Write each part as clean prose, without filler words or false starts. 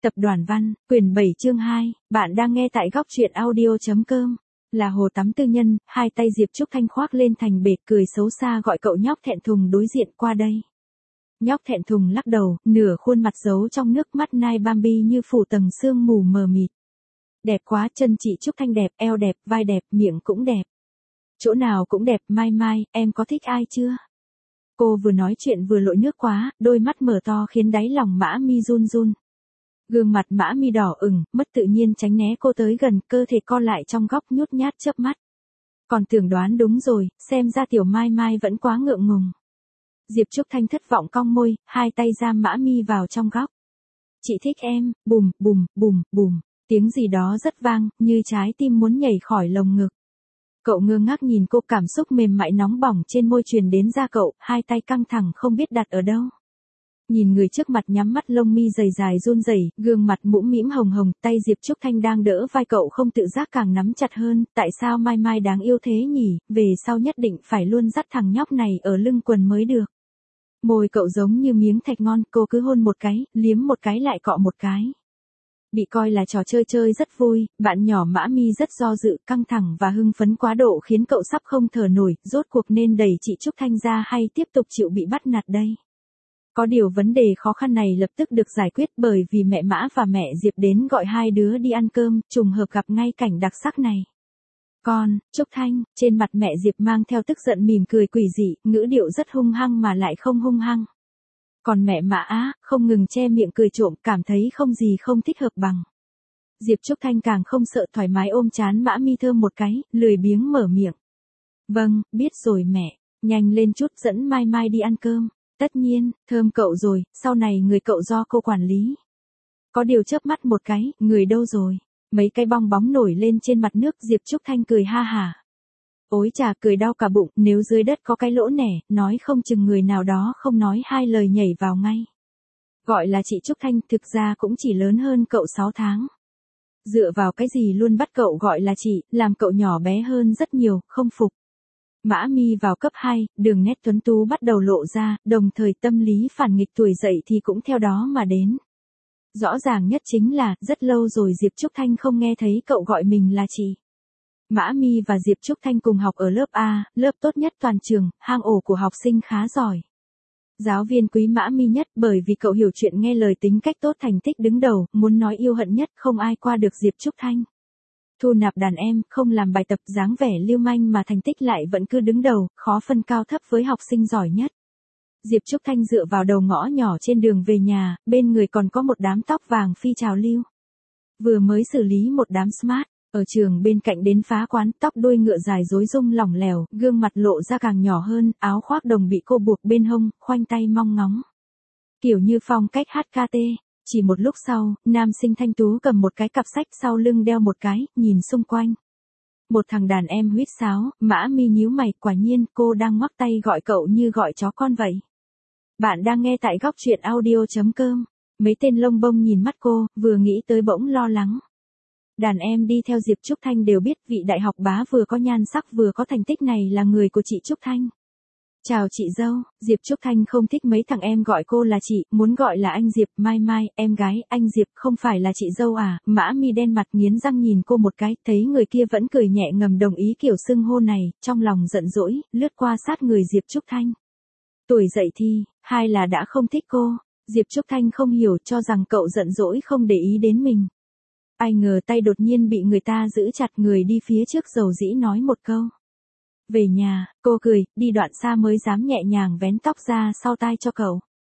Tập đoàn Văn, quyển 7 chương 2, bạn đang nghe tại góc truyện audio.com. Là hồ tắm tư nhân, hai tay Diệp Trúc Thanh khoác lên thành bệt cười xấu xa gọi cậu nhóc thẹn thùng đối diện qua đây. Nhóc thẹn thùng lắc đầu, nửa khuôn mặt giấu trong nước mắt nai Bambi như phủ tầng sương mù mờ mịt. Đẹp quá, chân chị Trúc Thanh đẹp, eo đẹp, vai đẹp, miệng cũng đẹp. Chỗ nào cũng đẹp, Mai Mai, em có thích ai chưa? Cô vừa nói chuyện vừa lội nước quá, đôi mắt mở to khiến đáy lòng Mã Mi run run. Gương mặt Mã Mi đỏ ửng, mất tự nhiên tránh né cô tới gần, cơ thể co lại trong góc nhút nhát chớp mắt. Còn tưởng đoán đúng rồi, xem ra tiểu Mai Mai vẫn quá ngượng ngùng. Diệp Trúc Thanh thất vọng cong môi, hai tay giam Mã Mi vào trong góc. Chị thích em, bùm, bùm, bùm, bùm, tiếng gì đó rất vang, như trái tim muốn nhảy khỏi lồng ngực. Cậu ngơ ngác nhìn cô, cảm xúc mềm mại nóng bỏng trên môi truyền đến da cậu, hai tay căng thẳng không biết đặt ở đâu. Nhìn người trước mặt nhắm mắt lông mi dày dài run rẩy, gương mặt mũm mĩm hồng hồng, tay Diệp Trúc Thanh đang đỡ vai cậu không tự giác càng nắm chặt hơn, tại sao Mai Mai đáng yêu thế nhỉ, về sau nhất định phải luôn dắt thằng nhóc này ở lưng quần mới được. Môi cậu giống như miếng thạch ngon, cô cứ hôn một cái, liếm một cái lại cọ một cái. Bị coi là trò chơi chơi rất vui, bạn nhỏ Mã Mi rất do dự, căng thẳng và hưng phấn quá độ khiến cậu sắp không thở nổi, rốt cuộc nên đẩy chị Trúc Thanh ra hay tiếp tục chịu bị bắt nạt đây. Có điều vấn đề khó khăn này lập tức được giải quyết bởi vì mẹ Mã và mẹ Diệp đến gọi hai đứa đi ăn cơm, trùng hợp gặp ngay cảnh đặc sắc này. Con, Trúc Thanh, trên mặt mẹ Diệp mang theo tức giận mỉm cười quỷ dị, ngữ điệu rất hung hăng mà lại không hung hăng. Còn mẹ Mã á, không ngừng che miệng cười trộm, cảm thấy không gì không thích hợp bằng. Diệp Trúc Thanh càng không sợ, thoải mái ôm trán Mã Mi thơm một cái, lười biếng mở miệng. Vâng, biết rồi mẹ, nhanh lên chút dẫn Mai Mai đi ăn cơm. Tất nhiên, thơm cậu rồi, sau này người cậu do cô quản lý. Có điều chớp mắt một cái, người đâu rồi? Mấy cái bong bóng nổi lên trên mặt nước, Diệp Trúc Thanh cười ha hả. Ôi chà, cười đau cả bụng, nếu dưới đất có cái lỗ nẻ, nói không chừng người nào đó không nói hai lời nhảy vào ngay. Gọi là chị Trúc Thanh, thực ra cũng chỉ lớn hơn cậu 6 tháng. Dựa vào cái gì luôn bắt cậu gọi là chị, làm cậu nhỏ bé hơn rất nhiều, không phục. Mã Mi vào cấp 2, đường nét tuấn tú bắt đầu lộ ra, đồng thời tâm lý phản nghịch tuổi dậy thì cũng theo đó mà đến. Rõ ràng nhất chính là, rất lâu rồi Diệp Trúc Thanh không nghe thấy cậu gọi mình là chị. Mã Mi và Diệp Trúc Thanh cùng học ở lớp A, lớp tốt nhất toàn trường, hang ổ của học sinh khá giỏi. Giáo viên quý Mã Mi nhất bởi vì cậu hiểu chuyện nghe lời, tính cách tốt, thành tích đứng đầu, muốn nói yêu hận nhất, không ai qua được Diệp Trúc Thanh. Thu nạp đàn em, không làm bài tập, dáng vẻ lưu manh mà thành tích lại vẫn cứ đứng đầu, khó phân cao thấp với học sinh giỏi nhất. Diệp Trúc Thanh dựa vào đầu ngõ nhỏ trên đường về nhà, bên người còn có một đám tóc vàng phi trào lưu. Vừa mới xử lý một đám smart, ở trường bên cạnh đến phá quán, tóc đuôi ngựa dài rối rung lỏng lẻo, gương mặt lộ ra càng nhỏ hơn, áo khoác đồng bị cô buộc bên hông, khoanh tay mong ngóng. Kiểu như phong cách HKT. Chỉ một lúc sau, nam sinh thanh tú cầm một cái cặp sách sau lưng đeo một cái, nhìn xung quanh. Một thằng đàn em huýt sáo, Mã Mi nhíu mày, quả nhiên cô đang ngoắc tay gọi cậu như gọi chó con vậy. Bạn đang nghe tại góc truyện audio.com. Mấy tên lông bông nhìn mắt cô, vừa nghĩ tới bỗng lo lắng. Đàn em đi theo Diệp Trúc Thanh đều biết vị đại học bá vừa có nhan sắc vừa có thành tích này là người của chị Trúc Thanh. Chào chị dâu, Diệp Trúc Thanh không thích mấy thằng em gọi cô là chị, muốn gọi là anh Diệp. Mai Mai, em gái, anh Diệp không phải là chị dâu à? Mã Mi đen mặt nghiến răng nhìn cô một cái, thấy người kia vẫn cười nhẹ ngầm đồng ý kiểu xưng hô này, trong lòng giận dỗi, lướt qua sát người Diệp Trúc Thanh. Tuổi dậy thì, hay là đã không thích cô? Diệp Trúc Thanh không hiểu, cho rằng cậu giận dỗi không để ý đến mình. Ai ngờ tay đột nhiên bị người ta giữ chặt, người đi phía trước dầu dĩ nói một câu. Về nhà, cô cười, đi đoạn xa mới dám nhẹ nhàng vén tóc ra sau tai cho cậu.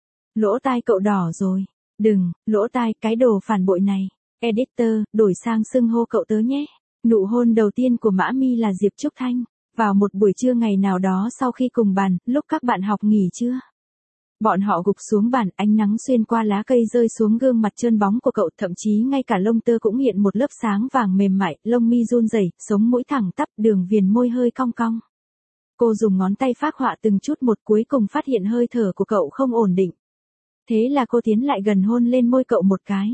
Lỗ tai cậu đỏ rồi. Đừng, lỗ tai, cái đồ phản bội này. Editor, đổi sang xưng hô cậu tớ nhé. Nụ hôn đầu tiên của Mã Mi là Diệp Trúc Thanh. Vào một buổi trưa ngày nào đó sau khi cùng bàn, lúc các bạn học nghỉ trưa. Bọn họ gục xuống bàn, ánh nắng xuyên qua lá cây rơi xuống gương mặt trơn bóng của cậu, thậm chí ngay cả lông tơ cũng hiện một lớp sáng vàng mềm mại, lông mi run rẩy, sống mũi thẳng tắp, đường viền môi hơi cong cong. Cô dùng ngón tay phác họa từng chút một, cuối cùng phát hiện hơi thở của cậu không ổn định. Thế là cô tiến lại gần hôn lên môi cậu một cái.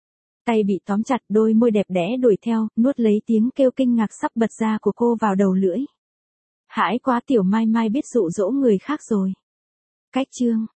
Tay bị tóm chặt, đôi môi đẹp đẽ đuổi theo, nuốt lấy tiếng kêu kinh ngạc sắp bật ra của cô vào đầu lưỡi. Hãi quá, tiểu Mai Mai biết dụ dỗ người khác rồi. Cách chương